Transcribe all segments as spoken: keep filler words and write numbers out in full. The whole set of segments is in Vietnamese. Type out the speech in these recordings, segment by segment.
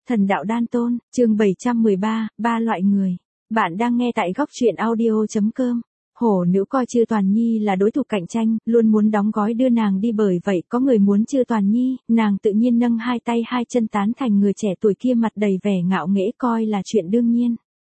Thần đạo đan tôn, chương bảy trăm mười ba, ba loại người. Bạn đang nghe tại góc truyện audio chấm com. Hổ nữ coi Chư Toàn Nhi là đối thủ cạnh tranh, luôn muốn đóng gói đưa nàng đi, bởi vậy có người muốn Chư Toàn Nhi, nàng tự nhiên nâng hai tay hai chân tán thành người trẻ tuổi kia, mặt đầy vẻ ngạo nghễ, coi là chuyện đương nhiên.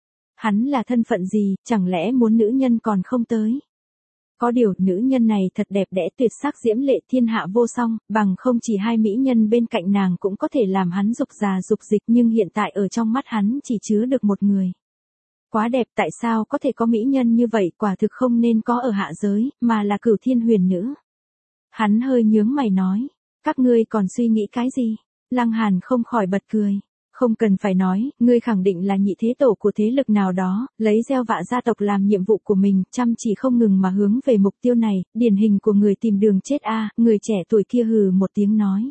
Hắn là thân phận gì, chẳng lẽ muốn nữ nhân còn không tới? Có điều, nữ nhân này thật đẹp đẽ, tuyệt sắc diễm lệ, thiên hạ vô song, bằng không chỉ hai mỹ nhân bên cạnh nàng cũng có thể làm hắn dục già dục dịch, nhưng hiện tại ở trong mắt hắn chỉ chứa được một người. Quá đẹp, tại sao có thể có mỹ nhân như vậy, quả thực không nên có ở hạ giới, mà là Cửu Thiên Huyền Nữ. Hắn hơi nhướng mày nói, các ngươi còn suy nghĩ cái gì? Lăng Hàn không khỏi bật cười. Không cần phải nói, ngươi khẳng định là nhị thế tổ của thế lực nào đó, lấy gieo vạ gia tộc làm nhiệm vụ của mình, chăm chỉ không ngừng mà hướng về mục tiêu này, điển hình của người tìm đường chết a. À, người trẻ tuổi kia hừ một tiếng nói.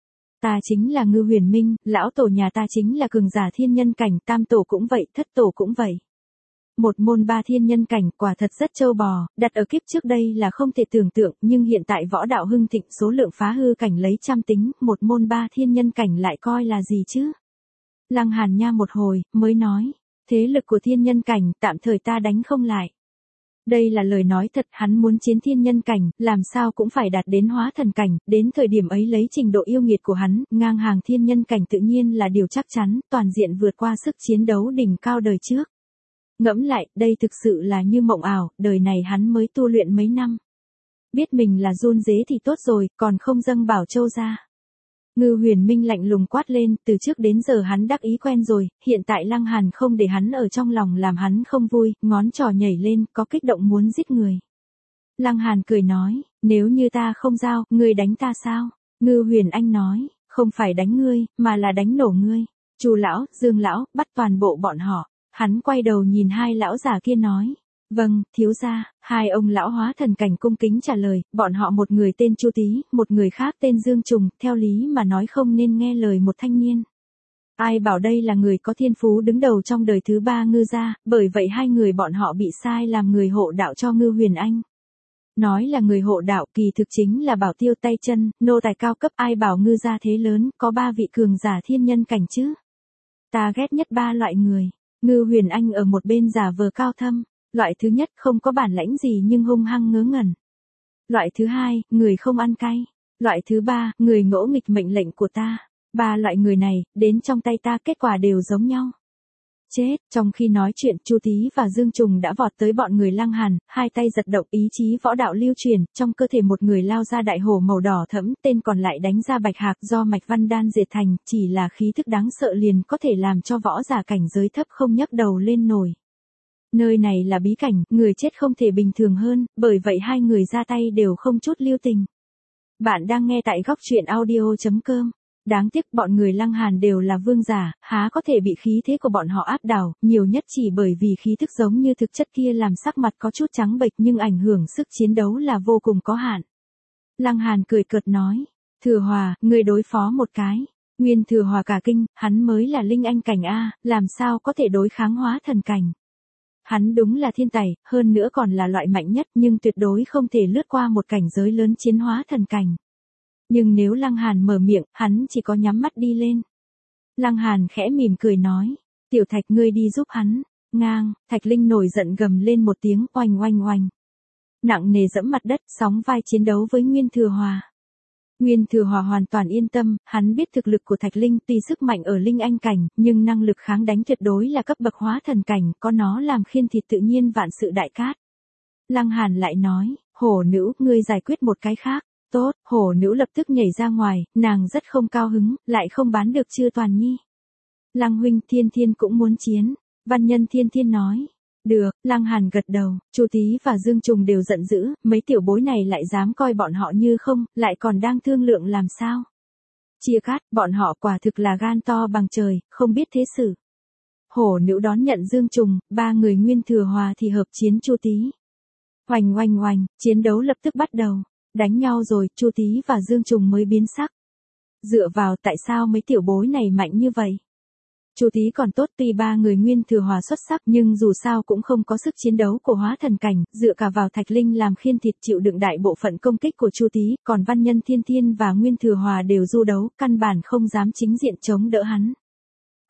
Ta chính là Ngư Huyền Minh, lão tổ nhà ta chính là cường giả thiên nhân cảnh, tam tổ cũng vậy, thất tổ cũng vậy. Một môn ba thiên nhân cảnh, quả thật rất trâu bò, đặt ở kiếp trước đây là không thể tưởng tượng, nhưng hiện tại võ đạo hưng thịnh, số lượng phá hư cảnh lấy trăm tính, một môn ba thiên nhân cảnh lại coi là gì chứ? Lăng Hàn nha một hồi, mới nói, thế lực của thiên nhân cảnh, tạm thời ta đánh không lại. Đây là lời nói thật, hắn muốn chiến thiên nhân cảnh, làm sao cũng phải đạt đến hóa thần cảnh, đến thời điểm ấy lấy trình độ yêu nghiệt của hắn, ngang hàng thiên nhân cảnh tự nhiên là điều chắc chắn, toàn diện vượt qua sức chiến đấu đỉnh cao đời trước. Ngẫm lại, đây thực sự là như mộng ảo, đời này hắn mới tu luyện mấy năm. Biết mình là run dế thì tốt rồi, còn không dâng Bảo Châu ra. Ngư Huyền Minh lạnh lùng quát lên, từ trước đến giờ hắn đắc ý quen rồi, hiện tại Lăng Hàn không để hắn ở trong lòng làm hắn không vui, ngón trỏ nhảy lên, có kích động muốn giết người. Lăng Hàn cười nói, nếu như ta không giao, ngươi đánh ta sao? Ngư Huyền Anh nói, không phải đánh ngươi, mà là đánh nổ ngươi. Chu lão, Dương lão, bắt toàn bộ bọn họ. Hắn quay đầu nhìn hai lão già kia nói. Vâng, thiếu gia. Hai ông lão hóa thần cảnh cung kính trả lời, bọn họ một người tên Chu Tý, một người khác tên Dương Trùng, theo lý mà nói không nên nghe lời một thanh niên. Ai bảo đây là người có thiên phú đứng đầu trong đời thứ ba Ngư gia, bởi vậy hai người bọn họ bị sai làm người hộ đạo cho Ngư Huyền Anh. Nói là người hộ đạo, kỳ thực chính là bảo tiêu tay chân, nô tài cao cấp, ai bảo Ngư gia thế lớn, có ba vị cường giả thiên nhân cảnh chứ. Ta ghét nhất ba loại người. Ngư Huyền Anh ở một bên giả vờ cao thâm. Loại thứ nhất không có bản lãnh gì nhưng hung hăng ngớ ngẩn. Loại thứ hai, người không ăn cay. Loại thứ ba, người ngỗ nghịch mệnh lệnh của ta. Ba loại người này, đến trong tay ta kết quả đều giống nhau. Chết, trong khi nói chuyện, Chu Tý và Dương Trùng đã vọt tới bọn người Lăng Hàn, hai tay giật động, ý chí võ đạo lưu truyền, trong cơ thể một người lao ra đại hổ màu đỏ thẫm, tên còn lại đánh ra bạch hạc do mạch văn đan diệt thành, chỉ là khí thức đáng sợ liền có thể làm cho võ giả cảnh giới thấp không nhấc đầu lên nổi. Nơi này là bí cảnh, người chết không thể bình thường hơn, bởi vậy hai người ra tay đều không chút lưu tình. Bạn đang nghe tại góc truyện audio chấm com. Đáng tiếc bọn người Lăng Hàn đều là vương giả, há có thể bị khí thế của bọn họ áp đảo, nhiều nhất chỉ bởi vì khí thức giống như thực chất kia làm sắc mặt có chút trắng bệch, nhưng ảnh hưởng sức chiến đấu là vô cùng có hạn. Lăng Hàn cười cợt nói, Thừa Hòa, người đối phó một cái. Nguyên Thừa Hòa cả kinh, hắn mới là linh anh cảnh A, làm sao có thể đối kháng hóa thần cảnh. Hắn đúng là thiên tài, hơn nữa còn là loại mạnh nhất, nhưng tuyệt đối không thể lướt qua một cảnh giới lớn chiến hóa thần cảnh. Nhưng nếu Lăng Hàn mở miệng, hắn chỉ có nhắm mắt đi lên. Lăng Hàn khẽ mỉm cười nói, Tiểu Thạch ngươi đi giúp hắn. Ngang, Thạch Linh nổi giận gầm lên một tiếng, oanh oanh oanh. Nặng nề dẫm mặt đất, sóng vai chiến đấu với Nguyên Thừa Hòa. Nguyên Thừa Hòa hoàn toàn yên tâm, hắn biết thực lực của Thạch Linh tuy sức mạnh ở linh anh cảnh, nhưng năng lực kháng đánh tuyệt đối là cấp bậc hóa thần cảnh, có nó làm khiên thịt tự nhiên vạn sự đại cát. Lăng Hàn lại nói, hổ nữ, ngươi giải quyết một cái khác. Tốt, hổ nữ lập tức nhảy ra ngoài, nàng rất không cao hứng, lại không bán được Chư Toàn Nhi. Lăng huynh, Thiên Thiên cũng muốn chiến. Văn nhân Thiên Thiên nói. Được, Lăng Hàn gật đầu, Chu Tý và Dương Trùng đều giận dữ, mấy tiểu bối này lại dám coi bọn họ như không, lại còn đang thương lượng làm sao. Chia cát, bọn họ quả thực là gan to bằng trời, không biết thế sự. Hổ nữ đón nhận Dương Trùng, ba người Nguyên Thừa Hòa thì hợp chiến Chu Tý. Oanh oanh oanh, chiến đấu lập tức bắt đầu. Đánh nhau rồi, Chu Tý và Dương Trùng mới biến sắc. Dựa vào tại sao mấy tiểu bối này mạnh như vậy? Chu Tý còn tốt, tuy ba người Nguyên Thừa Hòa xuất sắc nhưng dù sao cũng không có sức chiến đấu của hóa thần cảnh, dựa cả vào Thạch Linh làm khiên thịt chịu đựng đại bộ phận công kích của Chu Tý, còn Văn Nhân Thiên Thiên và Nguyên Thừa Hòa đều du đấu, căn bản không dám chính diện chống đỡ hắn.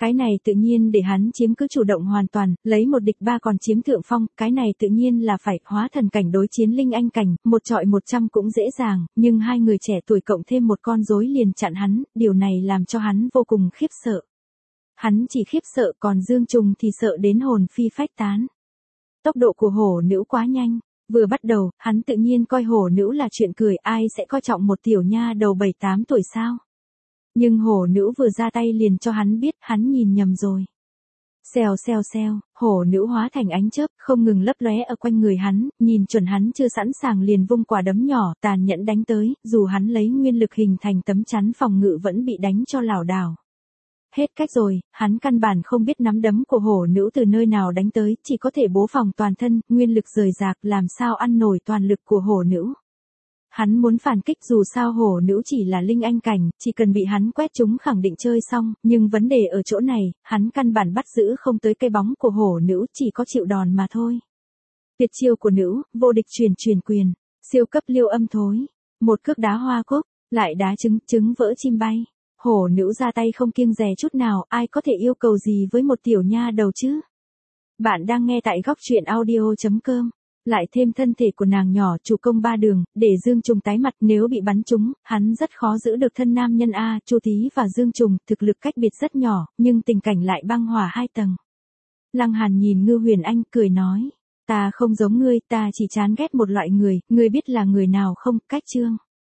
Cái này tự nhiên để hắn chiếm cứ chủ động hoàn toàn, lấy một địch ba còn chiếm thượng phong, cái này tự nhiên là phải hóa thần cảnh đối chiến linh anh cảnh, một trọi một trăm cũng dễ dàng, nhưng hai người trẻ tuổi cộng thêm một con rối liền chặn hắn, điều này làm cho hắn vô cùng khiếp sợ. Hắn chỉ khiếp sợ còn Dương Trùng thì sợ đến hồn phi phách tán. Tốc độ của hổ nữ quá nhanh, vừa bắt đầu, hắn tự nhiên coi hổ nữ là chuyện cười, ai sẽ coi trọng một tiểu nha đầu bảy tám tuổi sao. Nhưng hổ nữ vừa ra tay liền cho hắn biết hắn nhìn nhầm rồi. Xèo xèo xèo, hổ nữ hóa thành ánh chớp, không ngừng lấp lóe ở quanh người hắn, nhìn chuẩn hắn chưa sẵn sàng liền vung quả đấm nhỏ, tàn nhẫn đánh tới, dù hắn lấy nguyên lực hình thành tấm chắn phòng ngự vẫn bị đánh cho lảo đảo. Hết cách rồi, hắn căn bản không biết nắm đấm của hổ nữ từ nơi nào đánh tới, chỉ có thể bố phòng toàn thân, nguyên lực rời rạc, làm sao ăn nổi toàn lực của hổ nữ. Hắn muốn phản kích dù sao hổ nữ chỉ là linh anh cảnh, chỉ cần bị hắn quét chúng khẳng định chơi xong, nhưng vấn đề ở chỗ này, hắn căn bản bắt giữ không tới cây bóng của hổ nữ, chỉ có chịu đòn mà thôi. Tuyệt chiêu của nữ, vô địch truyền truyền quyền, siêu cấp liêu âm thối, một cước đá hoa cúc, lại đá trứng, trứng vỡ chim bay. Hổ nữ ra tay không kiêng dè chút nào, ai có thể yêu cầu gì với một tiểu nha đầu chứ? Bạn đang nghe tại góc truyện audio chấm com. Lại thêm thân thể của nàng nhỏ chủ công ba đường, để Dương Trùng tái mặt nếu bị bắn trúng, hắn rất khó giữ được thân nam nhân A. Chu Thí và Dương Trùng, thực lực cách biệt rất nhỏ, nhưng tình cảnh lại băng hòa hai tầng. Lăng Hàn nhìn Ngư Huyền Anh cười nói, ta không giống ngươi, ta chỉ chán ghét một loại người, ngươi biết là người nào không, Cách Trương.